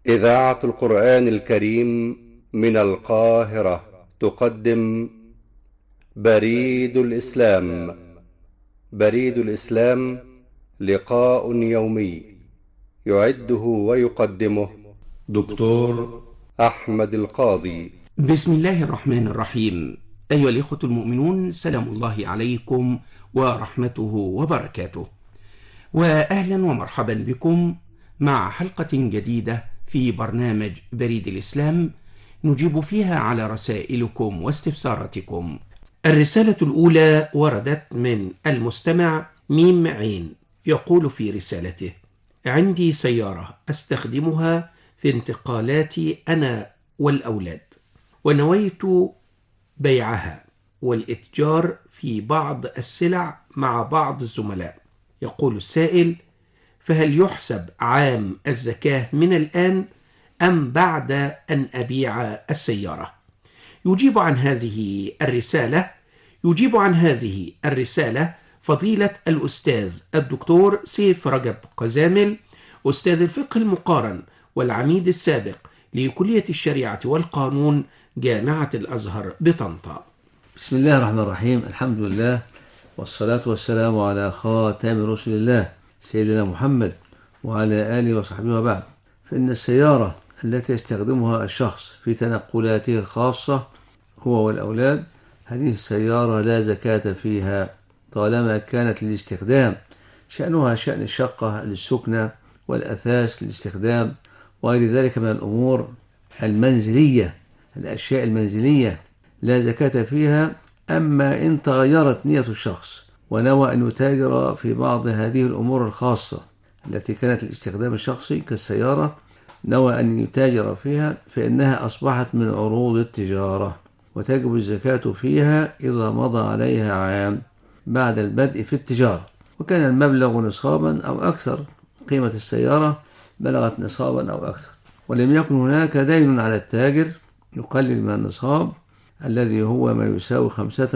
إذاعة القرآن الكريم من القاهرة تقدم بريد الإسلام. بريد الإسلام لقاء يومي يعده ويقدمه دكتور أحمد القاضي. بسم الله الرحمن الرحيم. أيها الإخوة المؤمنون، سلام الله عليكم ورحمته وبركاته، وأهلا ومرحبا بكم مع حلقة جديدة في برنامج بريد الإسلام نجيب فيها على رسائلكم واستفساراتكم. الرسالة الأولى وردت من المستمع ميم عين، يقول في رسالته: عندي سيارة أستخدمها في انتقالاتي أنا والأولاد، ونويت بيعها والإتجار في بعض السلع مع بعض الزملاء. يقول السائل: فهل يحسب عام الزكاة من الآن أم بعد أن أبيع السيارة؟ يجيب عن هذه الرسالة فضيلة الأستاذ الدكتور سيف رجب قزامل، أستاذ الفقه المقارن والعميد السابق لكلية الشريعة والقانون جامعة الأزهر بطنطا. بسم الله الرحمن الرحيم. الحمد لله والصلاة والسلام على خاتم رسل الله سيدنا محمد وعلى آله وصحبه وبعد. فإن السيارة التي يستخدمها الشخص في تنقلاته الخاصة هو والأولاد، هذه السيارة لا زكاة فيها طالما كانت للاستخدام، شأنها شأن الشقة للسكنة والأثاث للاستخدام وغير ذلك من الأمور المنزلية، الأشياء المنزلية لا زكاة فيها. أما إن تغيرت نية الشخص ونوى أن يتاجر في بعض هذه الأمور الخاصة التي كانت للاستخدام الشخصي كالسيارة، نوى أن يتاجر فيها، فإنها أصبحت من عروض التجارة وتجب الزكاة فيها إذا مضى عليها عام بعد البدء في التجارة، وكان المبلغ نصابا أو أكثر. قيمة السيارة بلغت نصابا أو أكثر، ولم يكن هناك دين على التاجر يقلل من النصاب الذي هو ما يساوي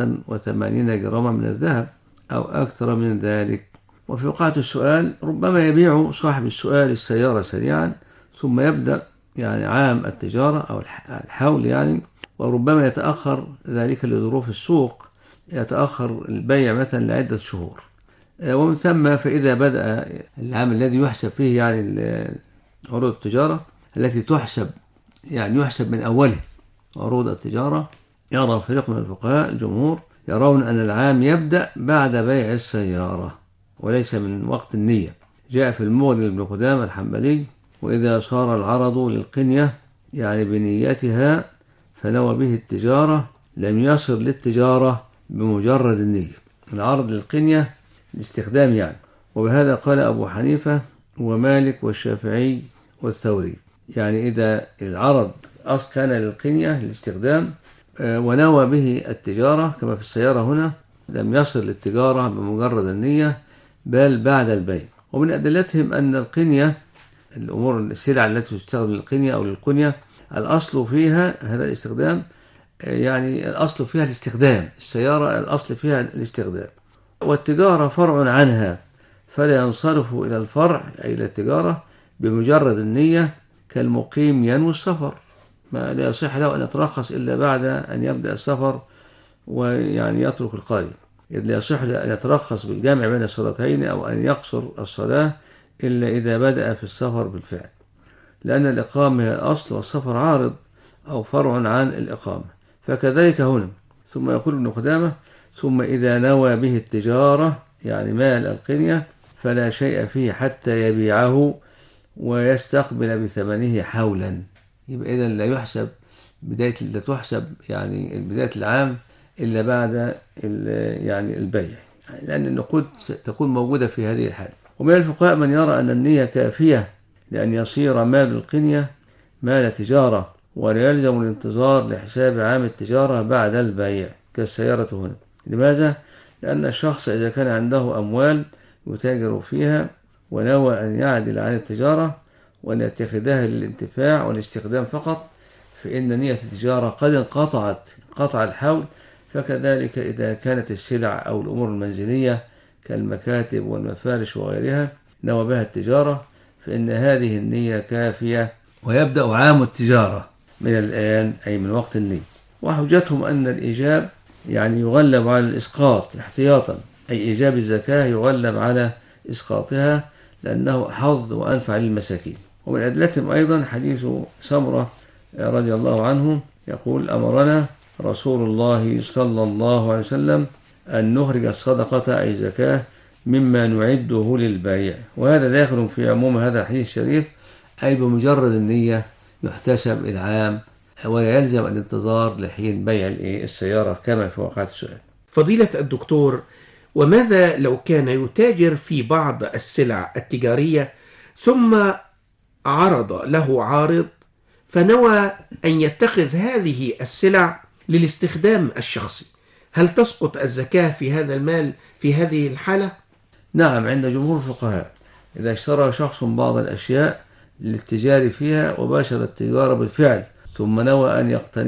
85 جراما من الذهب أو أكثر من ذلك. وفي وقعة السؤال ربما يبيع صاحب السؤال السيارة سريعا ثم يبدأ عام التجارة أو الحول وربما يتأخر ذلك لظروف السوق، يتأخر البيع مثلا لعدة شهور، ومن ثم فإذا بدأ العام الذي يحسب فيه عروض التجارة التي تحسب يحسب من أوله عروض التجارة، يرى فريق من الفقهاء الجمهور يرون أن العام يبدأ بعد بيع السيارة وليس من وقت النية. جاء في المغني لابن قدامة الحنبلي: وإذا صار العرض للقنية بنيتها فنوى به التجارة لم يصل للتجارة بمجرد النية. العرض للقنية الاستخدام وبهذا قال أبو حنيفة ومالك والشافعي والثوري. إذا العرض كان للقنية للاستخدام ونوى به التجارة كما في السيارة هنا، لم يصل للتجارة بمجرد النية بل بعد البيع. ومن أدلتهم أن القنية السلع التي تستخدم للقنية أو للقنية الأصل فيها هذا الاستخدام، الأصل فيها الاستخدام، السيارة الأصل فيها الاستخدام، والتجارة فرع عنها، فلا ينصرف إلى الفرع أي إلى التجارة بمجرد النية كالمقيم ينوي السفر، ما لا يصح له أن يترخص إلا بعد أن يبدأ السفر يترك القرية، إذ لا يصح له أن يترخص بالجمع بين الصلاتين أو أن يقصر الصلاة إلا إذا بدأ في السفر بالفعل، لأن الإقامة هي الأصل والسفر عارض أو فرع عن الإقامة. فكذلك هنا. ثم يقول ابن قدامة: ثم إذا نوى به التجارة مال القنية فلا شيء فيه حتى يبيعه ويستقبل بثمنه حولا. يبقى إذن لا تحسب بداية العام إلا بعد البيع، لأن النقود تكون موجودة في هذه الحالة. ومن الفقهاء من يرى أن النية كافية لأن يصير مال القنية مال تجارة ولا يلزم الانتظار لحساب عام التجارة بعد البيع كالسيارة هنا. لماذا؟ لأن الشخص إذا كان عنده أموال يتاجر فيها ونوى أن يعدل عن التجارة وأن يتخذها للانتفاع والاستخدام فقط، فإن نية التجارة قد قطع الحول. فكذلك إذا كانت السلع أو الأمور المنزلية كالمكاتب والمفارش وغيرها نوى بها التجارة، فإن هذه النية كافية ويبدأ عام التجارة من الآن أي من وقت النية. وحجتهم أن الإيجاب يعني يغلب على الإسقاط احتياطا، أي إيجاب الزكاة يغلب على إسقاطها لأنه حظ وأنفع للمساكين. ومن أدلتهم أيضا حديث سمرة رضي الله عنه يقول: أمرنا رسول الله صلى الله عليه وسلم أن نخرج الصدقة أي زكاة مما نعده للبيع. وهذا داخل في عموم هذا الحديث الشريف، أي بمجرد النية يحتسب العام ولا يلزم الانتظار لحين بيع السيارة كما في واقعة السؤال. فضيلة الدكتور، وماذا لو كان يتاجر في بعض السلع التجارية ثم عرض له عارض فنوى أن يتخذ هذه السلع للاستخدام الشخصي، هل تسقط الزكاة في هذا المال في هذه الحالة؟ نعم، عند جمهور الفقهاء إذا اشترى شخص بعض الأشياء للتجار فيها وباشر التجارة بالفعل ثم نوى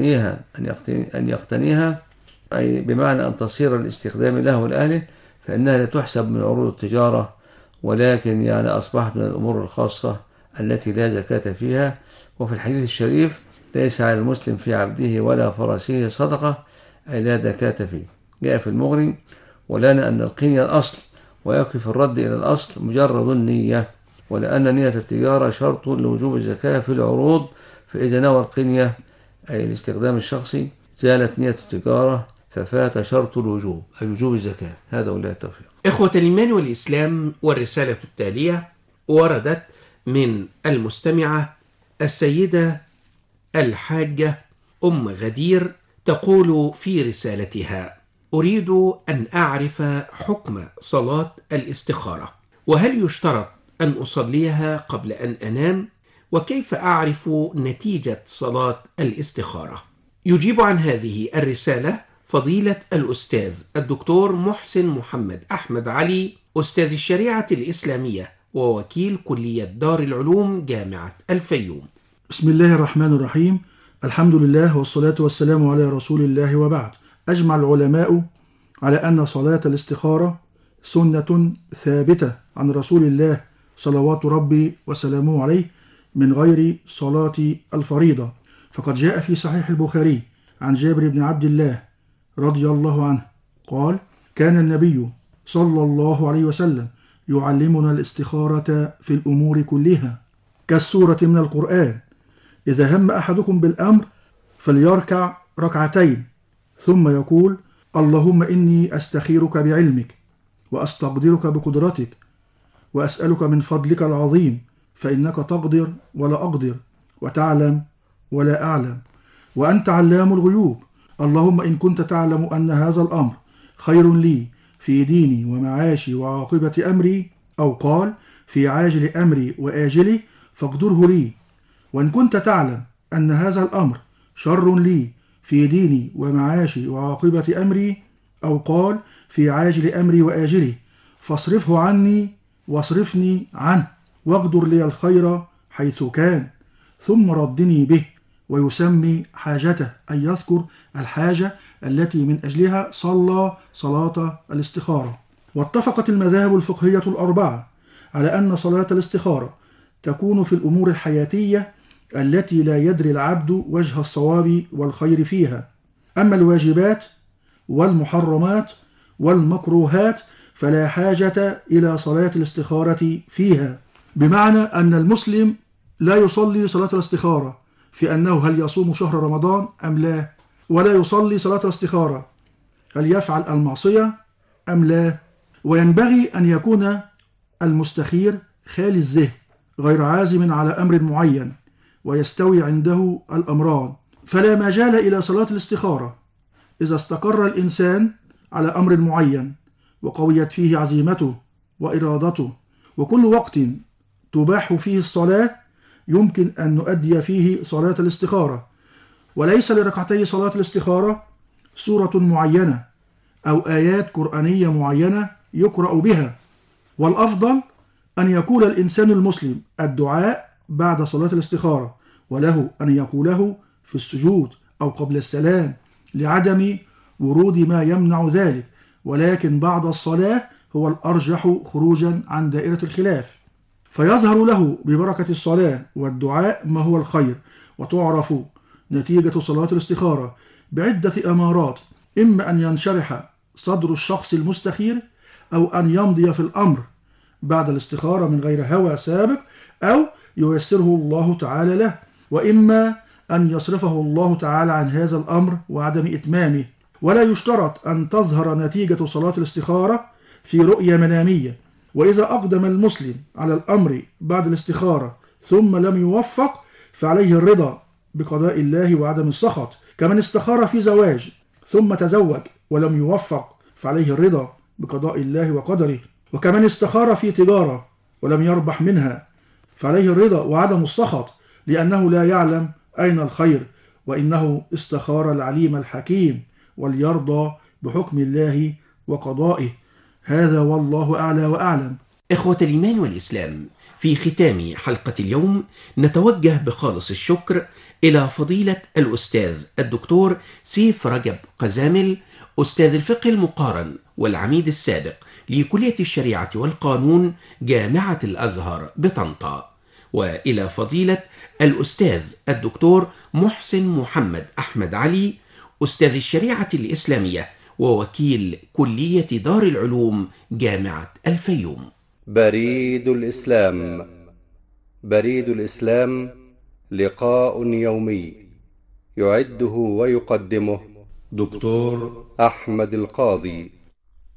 أن يقتنيها أي بمعنى أن تصير الاستخدام له ولأهله، فإنها لا تحسب من عروض التجارة، ولكن يعني أصبحت من الأمور الخاصة التي لا زكاة فيها. وفي الحديث الشريف: ليس على المسلم في عبده ولا فرسه صدقة، أي لا زكاة فيه. جاء في المغني: ولنا أن القنية الأصل ويكفي في الرد إلى الأصل مجرد النية، ولأن نية التجارة شرط لوجوب الزكاة في العروض، فإذا نوى القنية أي الاستخدام الشخصي زالت نية التجارة ففات شرط الوجوب أي وجوب الزكاة. هذا والله التوفيق. إخوة الإيمان والإسلام، والرسالة التالية وردت من المستمعة السيدة الحاجة أم غدير، تقول في رسالتها: أريد أن أعرف حكم صلاة الاستخارة، وهل يشترط أن أصليها قبل أن أنام؟ وكيف أعرف نتيجة صلاة الاستخارة؟ يجيب عن هذه الرسالة فضيلة الأستاذ الدكتور محسن محمد أحمد علي، أستاذ الشريعة الإسلامية ووكيل كلية دار العلوم جامعة الفيوم. بسم الله الرحمن الرحيم، الحمد لله والصلاة والسلام على رسول الله، وبعد. أجمع العلماء على أن صلاة الاستخارة سنة ثابتة عن رسول الله صلوات ربي وسلامه عليه من غير صلاة الفريضة، فقد جاء في صحيح البخاري عن جابر بن عبد الله رضي الله عنه قال: كان النبي صلى الله عليه وسلم يعلمنا الاستخارة في الأمور كلها كالسورة من القرآن: إذا هم أحدكم بالأمر فليركع ركعتين ثم يقول: اللهم إني أستخيرك بعلمك وأستقدرك بقدرتك وأسألك من فضلك العظيم، فإنك تقدر ولا أقدر وتعلم ولا أعلم وأنت علام الغيوب، اللهم إن كنت تعلم أن هذا الأمر خير لي في ديني ومعاشي وعاقبة أمري، أو قال في عاجل أمري وآجله، فاقدره لي، وإن كنت تعلم أن هذا الأمر شر لي في ديني ومعاشي وعاقبة أمري، أو قال في عاجل أمري وآجله، فاصرفه عني واصرفني عنه، واقدر لي الخير حيث كان، ثم ردني به. ويسمي حاجته أن يذكر الحاجة التي من أجلها صلى صلاة الاستخارة. واتفقت المذاهب الفقهية الأربعة على أن صلاة الاستخارة تكون في الأمور الحياتية التي لا يدري العبد وجه الصواب والخير فيها. أما الواجبات والمحرمات والمكروهات فلا حاجة إلى صلاة الاستخارة فيها، بمعنى أن المسلم لا يصلي صلاة الاستخارة في أنه هل يصوم شهر رمضان أم لا، ولا يصلي صلاة الاستخارة هل يفعل المعصية أم لا. وينبغي أن يكون المستخير خالي الذهن غير عازم على أمر معين ويستوي عنده الأمران، فلا مجال إلى صلاة الاستخارة إذا استقر الإنسان على أمر معين وقويت فيه عزيمته وإرادته، وكل وقت تباح فيه الصلاة يمكن أن نؤدي فيه صلاة الاستخارة، وليس لركعتي صلاة الاستخارة سورة معينة أو آيات قرآنية معينة يقرأ بها. والأفضل أن يقول الإنسان المسلم الدعاء بعد صلاة الاستخارة، وله أن يقوله في السجود أو قبل السلام لعدم ورود ما يمنع ذلك، ولكن بعد الصلاة هو الأرجح خروجا عن دائرة الخلاف. فيظهر له ببركة الصلاة والدعاء ما هو الخير. وتعرف نتيجة صلاة الاستخارة بعدة أمارات: إما أن ينشرح صدر الشخص المستخير، أو أن يمضي في الأمر بعد الاستخارة من غير هوى سابق، أو ييسره الله تعالى له، وإما أن يصرفه الله تعالى عن هذا الأمر وعدم إتمامه. ولا يشترط أن تظهر نتيجة صلاة الاستخارة في رؤية منامية. وإذا أقدم المسلم على الأمر بعد الاستخارة ثم لم يوفق فعليه الرضا بقضاء الله وعدم السخط، كمن استخار في زواج ثم تزوج ولم يوفق فعليه الرضا بقضاء الله وقدره، وكمن استخار في تجارة ولم يربح منها فعليه الرضا وعدم السخط، لأنه لا يعلم أين الخير، وإنه استخار العليم الحكيم، وليرضى بحكم الله وقضائه. هذا والله أعلى وأعلم. إخوة الإيمان والإسلام، في ختام حلقة اليوم نتوجه بخالص الشكر إلى فضيلة الأستاذ الدكتور سيف رجب قزامل، أستاذ الفقه المقارن والعميد السابق لكلية الشريعة والقانون جامعة الأزهر بطنطا، وإلى فضيلة الأستاذ الدكتور محسن محمد أحمد علي، أستاذ الشريعة الإسلامية ووكيل كلية دار العلوم جامعة الفيوم. بريد الإسلام. بريد الإسلام لقاء يومي يعده ويقدمه دكتور أحمد القاضي.